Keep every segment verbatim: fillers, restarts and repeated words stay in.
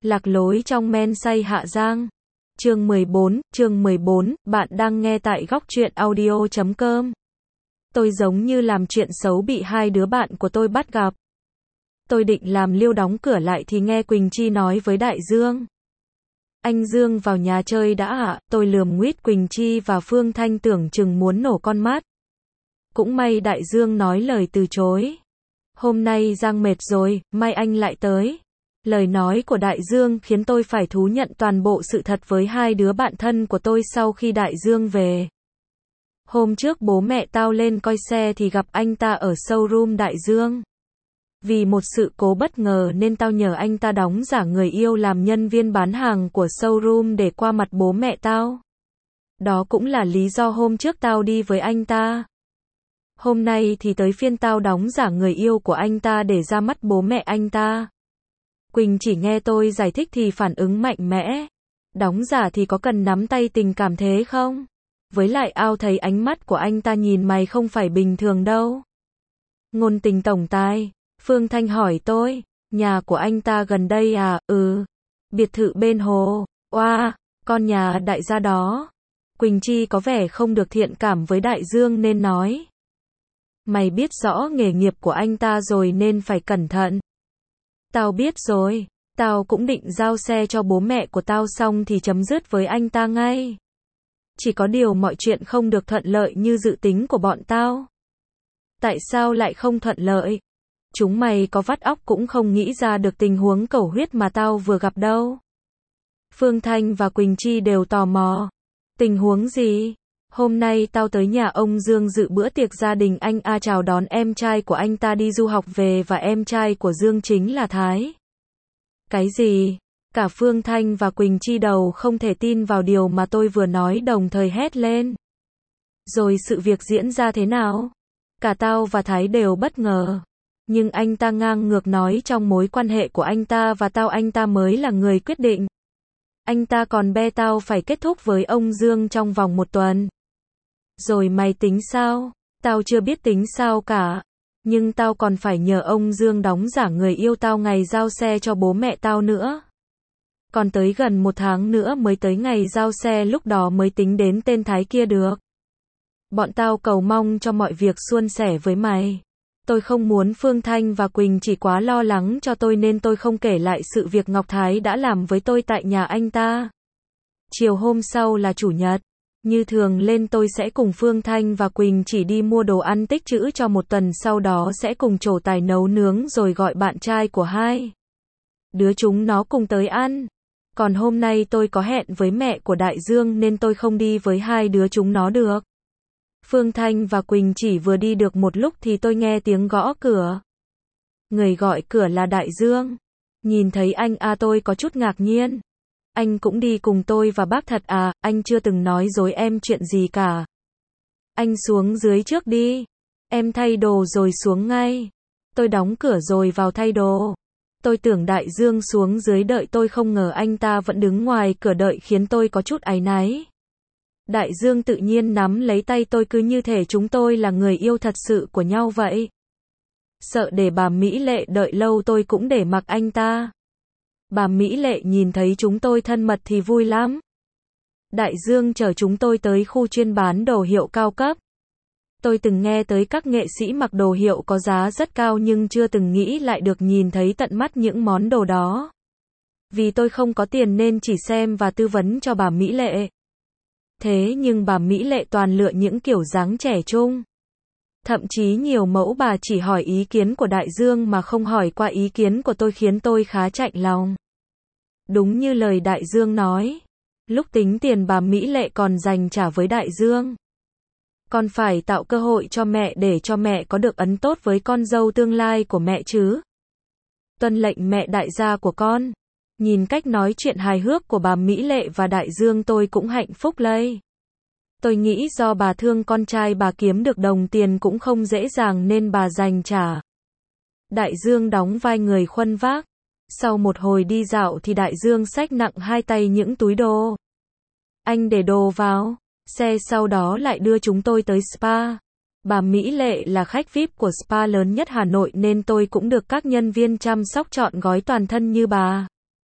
Lạc lối trong men say Hạ Giang. Chương mười bốn, chương mười bốn, bạn đang nghe tại góc truyện audio chấm com. Tôi giống như làm chuyện xấu bị hai đứa bạn của tôi bắt gặp. Tôi định làm liêu đóng cửa lại thì nghe Quỳnh Chi nói với Đại Dương. Anh Dương vào nhà chơi đã ạ, tôi lườm nguýt Quỳnh Chi và Phương Thanh tưởng chừng muốn nổ con mắt. Cũng may Đại Dương nói lời từ chối. Hôm nay Giang mệt rồi, mai anh lại tới. Lời nói của Đại Dương khiến tôi phải thú nhận toàn bộ sự thật với hai đứa bạn thân của tôi sau khi Đại Dương về. Hôm trước bố mẹ tao lên coi xe thì gặp anh ta ở showroom Đại Dương. Vì một sự cố bất ngờ nên tao nhờ anh ta đóng giả người yêu làm nhân viên bán hàng của showroom để qua mặt bố mẹ tao. Đó cũng là lý do hôm trước tao đi với anh ta. Hôm nay thì tới phiên tao đóng giả người yêu của anh ta để ra mắt bố mẹ anh ta. Quỳnh chỉ nghe tôi giải thích thì phản ứng mạnh mẽ. Đóng giả thì có cần nắm tay tình cảm thế không? Với lại ao thấy ánh mắt của anh ta nhìn mày không phải bình thường đâu. Ngôn tình tổng tài. Phương Thanh hỏi tôi. Nhà của anh ta gần đây à? Ừ. Biệt thự bên hồ. Oa, wow, con nhà đại gia đó. Quỳnh Chi có vẻ không được thiện cảm với Đại Dương nên nói. Mày biết rõ nghề nghiệp của anh ta rồi nên phải cẩn thận. Tao biết rồi, tao cũng định giao xe cho bố mẹ của tao xong thì chấm dứt với anh ta ngay. Chỉ có điều mọi chuyện không được thuận lợi như dự tính của bọn tao. Tại sao lại không thuận lợi? Chúng mày có vắt óc cũng không nghĩ ra được tình huống cầu huyết mà tao vừa gặp đâu. Phương Thanh và Quỳnh Chi đều tò mò. Tình huống gì? Hôm nay tao tới nhà ông Dương dự bữa tiệc gia đình anh A chào đón em trai của anh ta đi du học về và em trai của Dương chính là Thái. Cái gì? Cả Phương Thanh và Quỳnh Chi đầu không thể tin vào điều mà tôi vừa nói đồng thời hét lên. Rồi sự việc diễn ra thế nào? Cả tao và Thái đều bất ngờ. Nhưng anh ta ngang ngược nói trong mối quan hệ của anh ta và tao anh ta mới là người quyết định. Anh ta còn be tao phải kết thúc với ông Dương trong vòng một tuần. Rồi mày tính sao? Tao chưa biết tính sao cả. Nhưng tao còn phải nhờ ông Dương đóng giả người yêu tao ngày giao xe cho bố mẹ tao nữa. Còn tới gần một tháng nữa mới tới ngày giao xe, lúc đó mới tính đến tên Thái kia được. Bọn tao cầu mong cho mọi việc suôn sẻ với mày. Tôi không muốn Phương Thanh và Quỳnh chỉ quá lo lắng cho tôi nên tôi không kể lại sự việc Ngọc Thái đã làm với tôi tại nhà anh ta. Chiều hôm sau là chủ nhật. Như thường lên tôi sẽ cùng Phương Thanh và Quỳnh chỉ đi mua đồ ăn tích trữ cho một tuần, sau đó sẽ cùng trổ tài nấu nướng rồi gọi bạn trai của hai đứa chúng nó cùng tới ăn. Còn hôm nay tôi có hẹn với mẹ của Đại Dương nên tôi không đi với hai đứa chúng nó được. Phương Thanh và Quỳnh chỉ vừa đi được một lúc thì tôi nghe tiếng gõ cửa. Người gọi cửa là Đại Dương. Nhìn thấy anh A tôi có chút ngạc nhiên. Anh cũng đi cùng tôi và bác thật à? Anh chưa từng nói dối em chuyện gì cả. Anh xuống dưới trước đi. Em thay đồ rồi xuống ngay. Tôi đóng cửa rồi vào thay đồ. Tôi tưởng Đại Dương xuống dưới đợi tôi, không ngờ anh ta vẫn đứng ngoài cửa đợi khiến tôi có chút áy náy. Đại Dương tự nhiên nắm lấy tay tôi cứ như thể chúng tôi là người yêu thật sự của nhau vậy. Sợ để bà Mỹ Lệ đợi lâu tôi cũng để mặc anh ta. Bà Mỹ Lệ nhìn thấy chúng tôi thân mật thì vui lắm. Đại Dương chở chúng tôi tới khu chuyên bán đồ hiệu cao cấp. Tôi từng nghe tới các nghệ sĩ mặc đồ hiệu có giá rất cao nhưng chưa từng nghĩ lại được nhìn thấy tận mắt những món đồ đó. Vì tôi không có tiền nên chỉ xem và tư vấn cho bà Mỹ Lệ. Thế nhưng bà Mỹ Lệ toàn lựa những kiểu dáng trẻ trung. Thậm chí nhiều mẫu bà chỉ hỏi ý kiến của Đại Dương mà không hỏi qua ý kiến của tôi, khiến tôi khá chạnh lòng. Đúng như lời Đại Dương nói. Lúc tính tiền bà Mỹ Lệ còn dành trả với Đại Dương. Con phải tạo cơ hội cho mẹ để cho mẹ có được ấn tốt với con dâu tương lai của mẹ chứ. Tuân lệnh mẹ đại gia của con. Nhìn cách nói chuyện hài hước của bà Mỹ Lệ và Đại Dương tôi cũng hạnh phúc lây. Tôi nghĩ do bà thương con trai bà kiếm được đồng tiền cũng không dễ dàng nên bà dành trả. Đại Dương đóng vai người khuân vác. Sau một hồi đi dạo thì Đại Dương xách nặng hai tay những túi đồ. Anh để đồ vào xe, sau đó lại đưa chúng tôi tới spa. Bà Mỹ Lệ là khách vi ai pi của spa lớn nhất Hà Nội nên tôi cũng được các nhân viên chăm sóc trọn gói toàn thân như bà.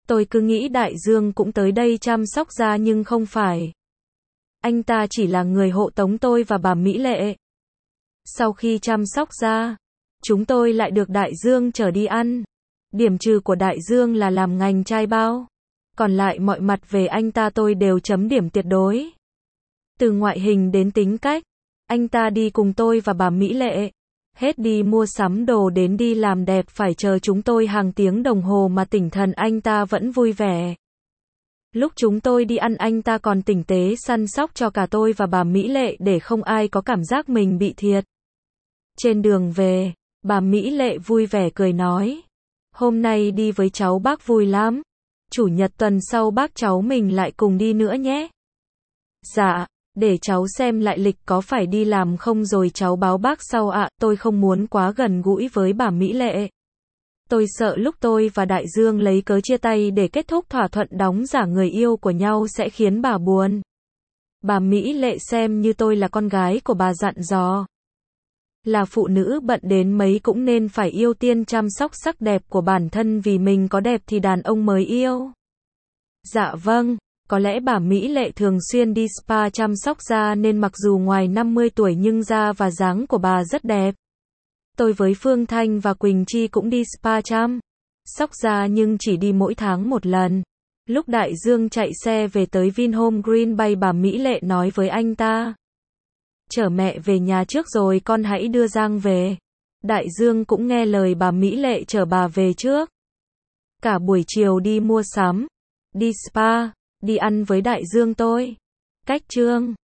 Tôi cứ nghĩ Đại Dương cũng tới đây chăm sóc da nhưng không phải. Anh ta chỉ là người hộ tống tôi và bà Mỹ Lệ. Sau khi chăm sóc da, chúng tôi lại được Đại Dương chở đi ăn. Điểm trừ của Đại Dương là làm ngành trai bao. Còn lại mọi mặt về anh ta tôi đều chấm điểm tuyệt đối. Từ ngoại hình đến tính cách, anh ta đi cùng tôi và bà Mỹ Lệ. Hết đi mua sắm đồ đến đi làm đẹp phải chờ chúng tôi hàng tiếng đồng hồ mà tỉnh thần anh ta vẫn vui vẻ. Lúc chúng tôi đi ăn anh ta còn tinh tế săn sóc cho cả tôi và bà Mỹ Lệ để không ai có cảm giác mình bị thiệt. Trên đường về, bà Mỹ Lệ vui vẻ cười nói. Hôm nay đi với cháu bác vui lắm. Chủ nhật tuần sau bác cháu mình lại cùng đi nữa nhé. Dạ, để cháu xem lại lịch có phải đi làm không rồi cháu báo bác sau ạ. Tôi không muốn quá gần gũi với bà Mỹ Lệ. Tôi sợ lúc tôi và Đại Dương lấy cớ chia tay để kết thúc thỏa thuận đóng giả người yêu của nhau sẽ khiến bà buồn. Bà Mỹ Lệ xem như tôi là con gái của bà dặn dò. Là phụ nữ bận đến mấy cũng nên phải ưu tiên chăm sóc sắc đẹp của bản thân vì mình có đẹp thì đàn ông mới yêu. Dạ vâng, có lẽ bà Mỹ Lệ thường xuyên đi spa chăm sóc da nên mặc dù ngoài năm mươi tuổi nhưng da và dáng của bà rất đẹp. Tôi với Phương Thanh và Quỳnh Chi cũng đi spa chăm sóc da nhưng chỉ đi mỗi tháng một lần. Lúc Đại Dương chạy xe về tới Vinhome Green Bay bà Mỹ Lệ nói với anh ta. Chở mẹ về nhà trước rồi con hãy đưa Giang về. Đại Dương cũng nghe lời bà Mỹ Lệ chở bà về trước. Cả buổi chiều đi mua sắm, đi spa, đi ăn với Đại Dương tôi. Cách chương